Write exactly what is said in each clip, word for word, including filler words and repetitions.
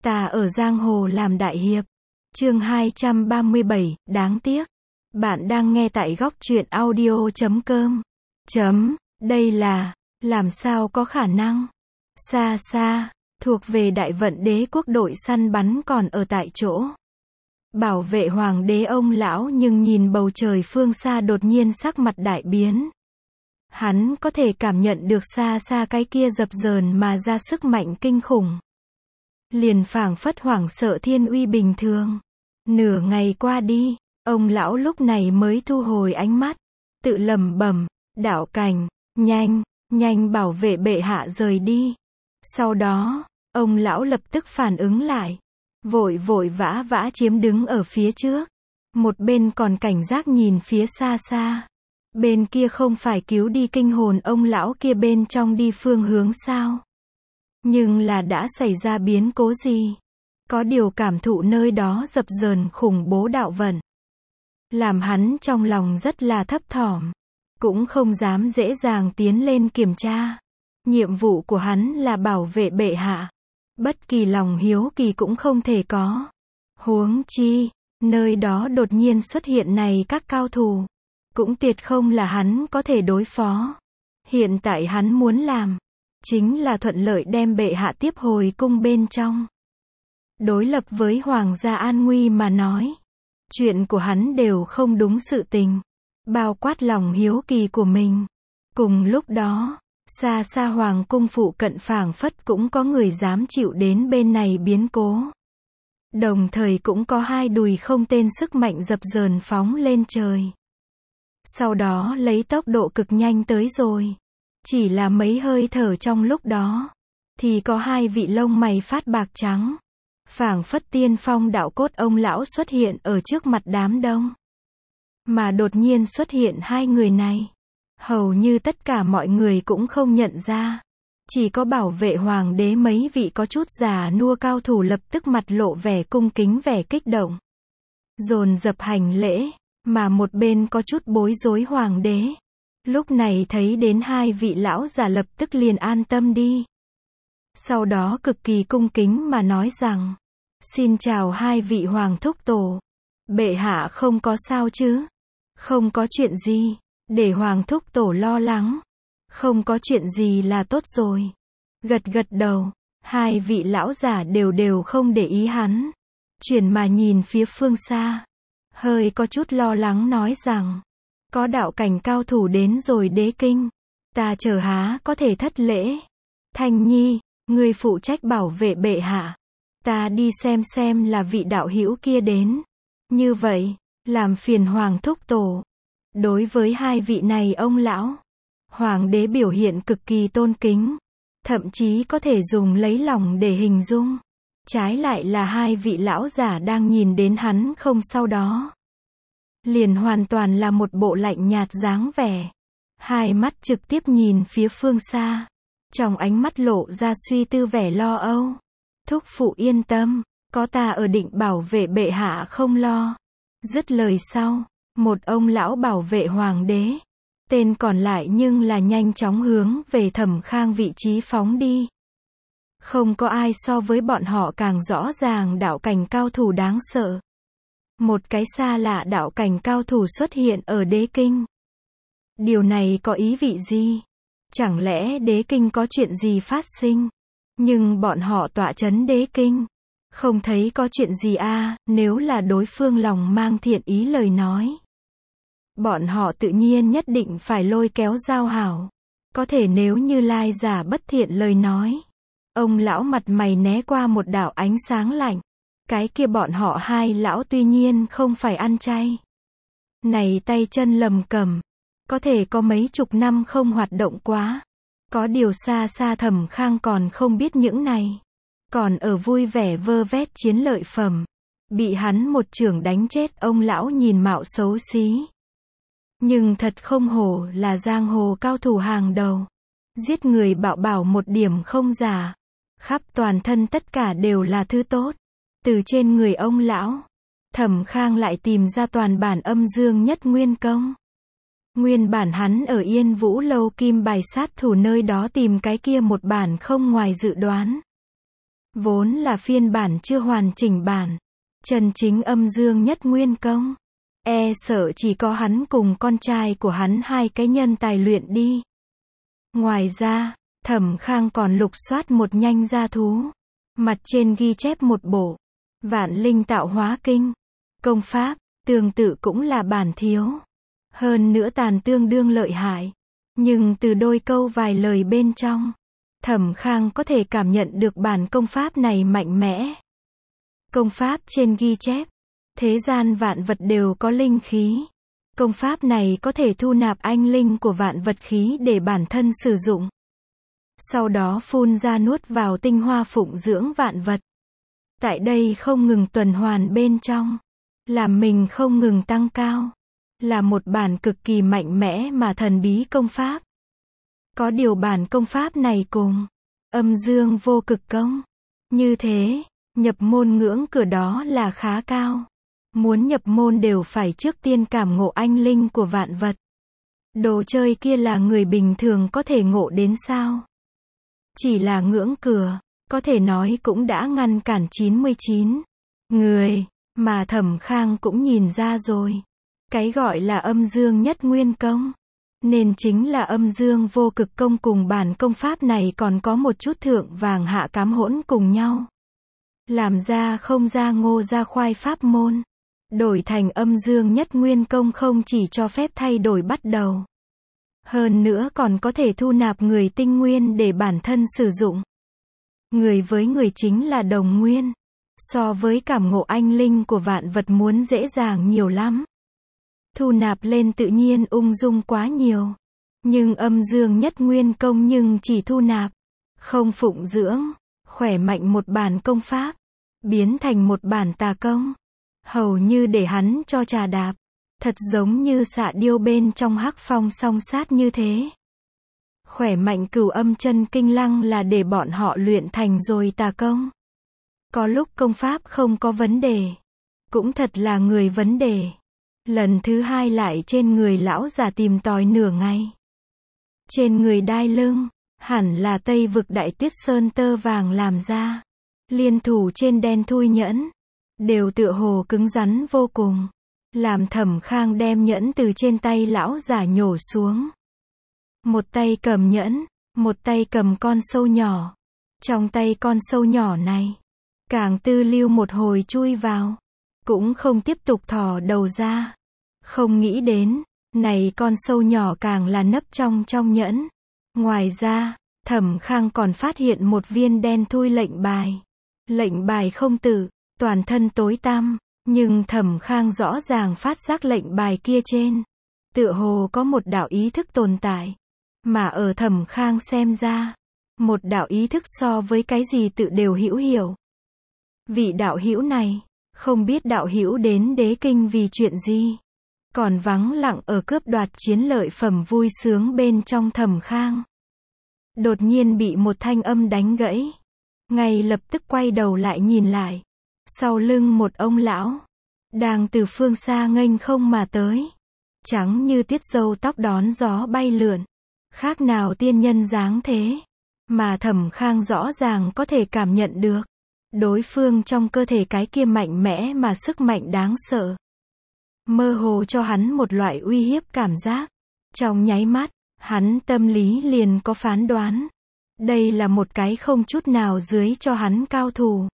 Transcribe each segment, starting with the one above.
Ta ở giang hồ làm đại hiệp. Chương hai trăm ba mươi bảy, đáng tiếc. Bạn đang nghe tại góc truyện audio chấm com. Chấm, đây là, làm sao có khả năng. Xa xa, thuộc về đại vận đế quốc đội săn bắn còn ở tại chỗ. Bảo vệ hoàng đế ông lão nhưng nhìn bầu trời phương xa đột nhiên sắc mặt đại biến. Hắn có thể cảm nhận được xa xa cái kia dập dờn mà ra sức mạnh kinh khủng. Liền phảng phất hoảng sợ thiên uy bình thường. Nửa ngày qua đi, ông lão lúc này mới thu hồi ánh mắt, tự lẩm bẩm, đạo cảnh, nhanh, nhanh bảo vệ bệ hạ rời đi. Sau đó, ông lão lập tức phản ứng lại, vội vội vã vã chiếm đứng ở phía trước, một bên còn cảnh giác nhìn phía xa xa. Bên kia không phải cứu đi kinh hồn ông lão kia bên trong đi phương hướng sao? Nhưng là đã xảy ra biến cố gì? Có điều cảm thụ nơi đó dập dờn khủng bố đạo vận, làm hắn trong lòng rất là thấp thỏm, cũng không dám dễ dàng tiến lên kiểm tra. Nhiệm vụ của hắn là bảo vệ bệ hạ, bất kỳ lòng hiếu kỳ cũng không thể có. Huống chi, nơi đó đột nhiên xuất hiện này các cao thủ, cũng tuyệt không là hắn có thể đối phó. Hiện tại hắn muốn làm, chính là thuận lợi đem bệ hạ tiếp hồi cung bên trong. Đối lập với hoàng gia an nguy mà nói, chuyện của hắn đều không đúng sự tình, bao quát lòng hiếu kỳ của mình. Cùng lúc đó, xa xa hoàng cung phụ cận phảng phất cũng có người dám chịu đến bên này biến cố. Đồng thời cũng có hai đùi không tên sức mạnh dập dờn phóng lên trời. Sau đó lấy tốc độ cực nhanh tới rồi. Chỉ là mấy hơi thở trong lúc đó, thì có hai vị lông mày phát bạc trắng, phảng phất tiên phong đạo cốt ông lão xuất hiện ở trước mặt đám đông. Mà đột nhiên xuất hiện hai người này, hầu như tất cả mọi người cũng không nhận ra. Chỉ có bảo vệ hoàng đế mấy vị có chút già nua cao thủ lập tức mặt lộ vẻ cung kính vẻ kích động, dồn dập hành lễ, mà một bên có chút bối rối hoàng đế. Lúc này thấy đến hai vị lão già lập tức liền an tâm đi. Sau đó cực kỳ cung kính mà nói rằng, xin chào hai vị hoàng thúc tổ. Bệ hạ không có sao chứ? Không có chuyện gì, để hoàng thúc tổ lo lắng. Không có chuyện gì là tốt rồi. Gật gật đầu, hai vị lão già đều đều không để ý hắn. Chuyển mà nhìn phía phương xa, hơi có chút lo lắng nói rằng, có đạo cảnh cao thủ đến rồi đế kinh, ta chờ há có thể thất lễ. Thanh Nhi, ngươi phụ trách bảo vệ bệ hạ, ta đi xem xem là vị đạo hữu kia đến. Như vậy, làm phiền hoàng thúc tổ. Đối với hai vị này ông lão, hoàng đế biểu hiện cực kỳ tôn kính, thậm chí có thể dùng lấy lòng để hình dung. Trái lại là hai vị lão giả đang nhìn đến hắn không sau đó, liền hoàn toàn là một bộ lạnh nhạt dáng vẻ. Hai mắt trực tiếp nhìn phía phương xa, trong ánh mắt lộ ra suy tư vẻ lo âu. Thúc phụ yên tâm, có ta ở định bảo vệ bệ hạ không lo. Dứt lời sau, một ông lão bảo vệ hoàng đế, tên còn lại nhưng là nhanh chóng hướng về Thẩm Khang vị trí phóng đi. Không có ai so với bọn họ càng rõ ràng đạo cảnh cao thủ đáng sợ. Một cái xa lạ đạo cảnh cao thủ xuất hiện ở đế kinh. Điều này có ý vị gì? Chẳng lẽ đế kinh có chuyện gì phát sinh? Nhưng bọn họ tọa trấn đế kinh, không thấy có chuyện gì a, à, nếu là đối phương lòng mang thiện ý lời nói. Bọn họ tự nhiên nhất định phải lôi kéo giao hảo. Có thể nếu như lai giả bất thiện lời nói. Ông lão mặt mày né qua một đạo ánh sáng lạnh. Cái kia bọn họ hai lão tuy nhiên không phải ăn chay. Này tay chân lầm cầm. Có thể có mấy chục năm không hoạt động quá. Có điều xa xa Thẩm Khang còn không biết những này. Còn ở vui vẻ vơ vét chiến lợi phẩm. Bị hắn một chưởng đánh chết ông lão nhìn mạo xấu xí. Nhưng thật không hổ là giang hồ cao thủ hàng đầu. Giết người bạo bảo một điểm không giả. Khắp toàn thân tất cả đều là thứ tốt. Từ trên người ông lão, Thẩm Khang lại tìm ra toàn bản âm dương nhất nguyên công. Nguyên bản hắn ở Yên Vũ Lâu Kim Bài sát thủ nơi đó tìm cái kia một bản không ngoài dự đoán. vốn là phiên bản chưa hoàn chỉnh bản. Chân chính âm dương nhất nguyên công. E sợ chỉ có hắn cùng con trai của hắn hai cái nhân tài luyện đi. Ngoài ra, Thẩm Khang còn lục soát một nhanh gia thú. Mặt trên ghi chép một bộ Vạn Linh Tạo Hóa Kinh. Công pháp, tương tự cũng là bản thiếu. Hơn nữa tàn tương đương lợi hại. Nhưng từ đôi câu vài lời bên trong, Thẩm Khang có thể cảm nhận được bản công pháp này mạnh mẽ. Công pháp trên ghi chép, thế gian vạn vật đều có linh khí. Công pháp này có thể thu nạp anh linh của vạn vật khí để bản thân sử dụng. Sau đó phun ra nuốt vào tinh hoa phụng dưỡng vạn vật. Tại đây không ngừng tuần hoàn bên trong, làm mình không ngừng tăng cao. Là một bản cực kỳ mạnh mẽ mà thần bí công pháp. Có điều bản công pháp này cùng âm dương vô cực công. Như thế, nhập môn ngưỡng cửa đó là khá cao. Muốn nhập môn đều phải trước tiên cảm ngộ anh linh của vạn vật. Đồ chơi kia là người bình thường có thể ngộ đến sao? Chỉ là ngưỡng cửa, có thể nói cũng đã ngăn cản chín mươi chín người, mà Thẩm Khang cũng nhìn ra rồi. Cái gọi là âm dương nhất nguyên công, nên chính là âm dương vô cực công cùng bản công pháp này còn có một chút thượng vàng hạ cám hỗn cùng nhau. Làm ra không ra ngô ra khoai pháp môn. Đổi thành âm dương nhất nguyên công không chỉ cho phép thay đổi bắt đầu. Hơn nữa còn có thể thu nạp người tinh nguyên để bản thân sử dụng. Người với người chính là đồng nguyên. So với cảm ngộ anh linh của vạn vật muốn dễ dàng nhiều lắm. Thu nạp lên tự nhiên ung dung quá nhiều. Nhưng âm dương nhất nguyên công nhưng chỉ thu nạp, không phụng dưỡng, khỏe mạnh một bản công pháp, biến thành một bản tà công. Hầu như để hắn cho trà đạp. Thật giống như xạ điêu bên trong hắc phong song sát như thế. Khỏe mạnh cửu âm chân kinh lăng là để bọn họ luyện thành rồi tà công. Có lúc công pháp không có vấn đề. Cũng thật là người vấn đề. Lần thứ hai lại trên người lão già tìm tòi nửa ngày. Trên người đai lưng, hẳn là Tây vực Đại Tuyết Sơn tơ vàng làm ra. Liên thủ trên đen thui nhẫn, đều tựa hồ cứng rắn vô cùng. Làm Thẩm Khang đem nhẫn từ trên tay lão già nhổ xuống. Một tay cầm nhẫn, một tay cầm con sâu nhỏ. Trong tay con sâu nhỏ này, càng tư lưu một hồi chui vào. Cũng không tiếp tục thò đầu ra. Không nghĩ đến, này con sâu nhỏ càng là nấp trong trong nhẫn. Ngoài ra, Thẩm Khang còn phát hiện một viên đen thui lệnh bài. Lệnh bài không tử, toàn thân tối tăm. Nhưng Thẩm Khang rõ ràng phát giác lệnh bài kia trên, tựa hồ có một đạo ý thức tồn tại. Mà ở Thẩm Khang xem ra, một đạo ý thức so với cái gì tự đều hữu hiểu. Vị đạo hữu này, không biết đạo hữu đến đế kinh vì chuyện gì, còn vắng lặng ở cướp đoạt chiến lợi phẩm vui sướng bên trong Thẩm Khang. Đột nhiên bị một thanh âm đánh gãy. Ngay lập tức quay đầu lại nhìn lại. Sau lưng một ông lão, đang từ phương xa nghênh không mà tới. Trắng như tuyết râu tóc đón gió bay lượn. Khác nào tiên nhân dáng thế. Mà Thẩm Khang rõ ràng có thể cảm nhận được. Đối phương trong cơ thể cái kia mạnh mẽ mà sức mạnh đáng sợ. Mơ hồ cho hắn một loại uy hiếp cảm giác. Trong nháy mắt, hắn tâm lý liền có phán đoán. Đây là một cái không chút nào dưới cho hắn cao thủ.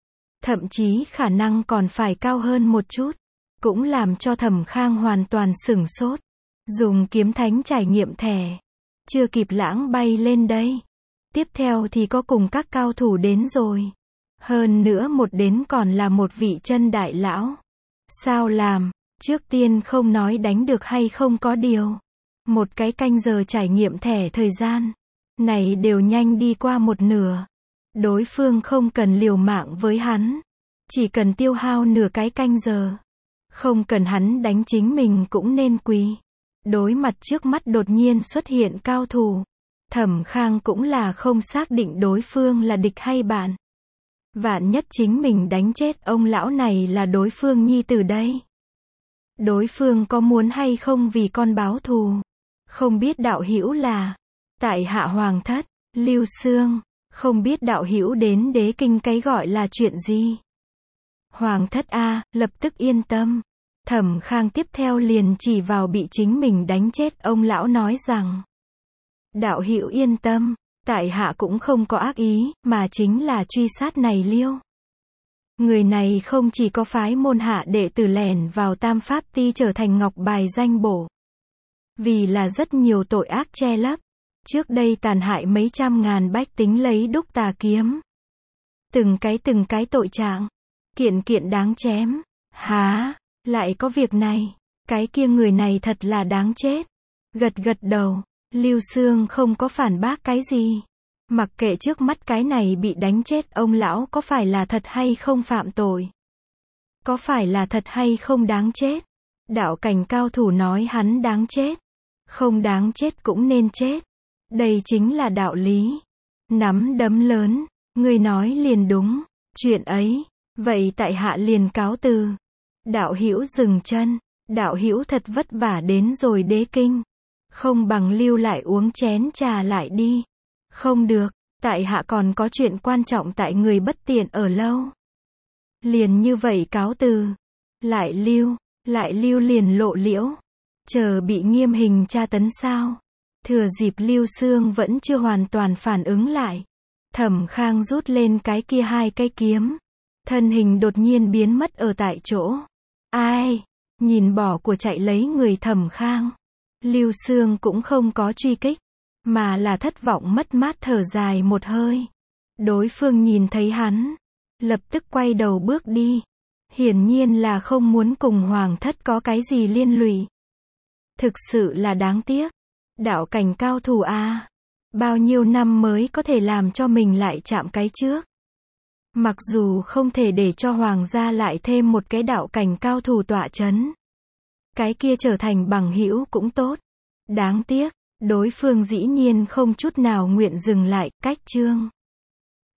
Thậm chí khả năng còn phải cao hơn một chút. Cũng làm cho Thẩm Khang hoàn toàn sửng sốt. Dùng kiếm thánh trải nghiệm thẻ. Chưa kịp lãng bay lên đây. Tiếp theo thì có cùng các cao thủ đến rồi. Hơn nữa một đến còn là một vị chân đại lão. Sao làm? Trước tiên không nói đánh được hay không có điều. Một cái canh giờ trải nghiệm thẻ thời gian. Này đều nhanh đi qua một nửa. Đối phương không cần liều mạng với hắn. Chỉ cần tiêu hao nửa cái canh giờ. Không cần hắn đánh chính mình cũng nên quỳ. Đối mặt trước mắt đột nhiên xuất hiện cao thủ. Thẩm Khang cũng là không xác định đối phương là địch hay bạn. Vạn nhất chính mình đánh chết ông lão này là đối phương nhi tử đây. Đối phương có muốn hay không vì con báo thù. Không biết đạo hữu là tại hạ hoàng thất, Lưu Xương. Không biết đạo hữu đến đế kinh cái gọi là chuyện gì? Hoàng thất a, lập tức yên tâm. Thẩm Khang tiếp theo liền chỉ vào bị chính mình đánh chết ông lão nói rằng. Đạo hữu yên tâm, tại hạ cũng không có ác ý, mà chính là truy sát này Liêu. Người này không chỉ có phái môn hạ đệ tử lẻn vào Tam Pháp Ti trở thành ngọc bài danh bổ. Vì là rất nhiều tội ác che lấp. Trước đây tàn hại mấy trăm ngàn bách tính lấy đúc tà kiếm. Từng cái từng cái tội trạng. Kiện kiện đáng chém. Há, lại có việc này. Cái kia người này thật là đáng chết. Gật gật đầu. Lưu Xương không có phản bác cái gì. Mặc kệ trước mắt cái này bị đánh chết ông lão có phải là thật hay không phạm tội. Có phải là thật hay không đáng chết. Đạo cảnh cao thủ nói hắn đáng chết. Không đáng chết cũng nên chết. Đây chính là đạo lý. Nắm đấm lớn. Người nói liền đúng. Chuyện ấy. Vậy tại hạ liền cáo từ. Đạo hữu dừng chân. Đạo hữu thật vất vả đến rồi đế kinh. Không bằng lưu lại uống chén trà lại đi. Không được. Tại hạ còn có chuyện quan trọng tại người bất tiện ở lâu. Liền như vậy cáo từ. Lại lưu. Lại lưu liền lộ liễu. Chờ bị nghiêm hình tra tấn sao. Thừa dịp Lưu Xương vẫn chưa hoàn toàn phản ứng lại. Thẩm Khang rút lên cái kia hai cây kiếm. Thân hình đột nhiên biến mất ở tại chỗ. Ai? Nhìn bỏ của chạy lấy người Thẩm Khang. Lưu Xương cũng không có truy kích. Mà là thất vọng mất mát thở dài một hơi. Đối phương nhìn thấy hắn. Lập tức quay đầu bước đi. Hiển nhiên là không muốn cùng hoàng thất có cái gì liên lụy. Thực sự là đáng tiếc. Đạo cảnh cao thủ a, bao nhiêu năm mới có thể làm cho mình lại chạm cái trước. Mặc dù không thể để cho hoàng gia lại thêm một cái đạo cảnh cao thủ tọa chấn. Cái kia trở thành bằng hữu cũng tốt. Đáng tiếc, đối phương dĩ nhiên không chút nào nguyện dừng lại, cách chương.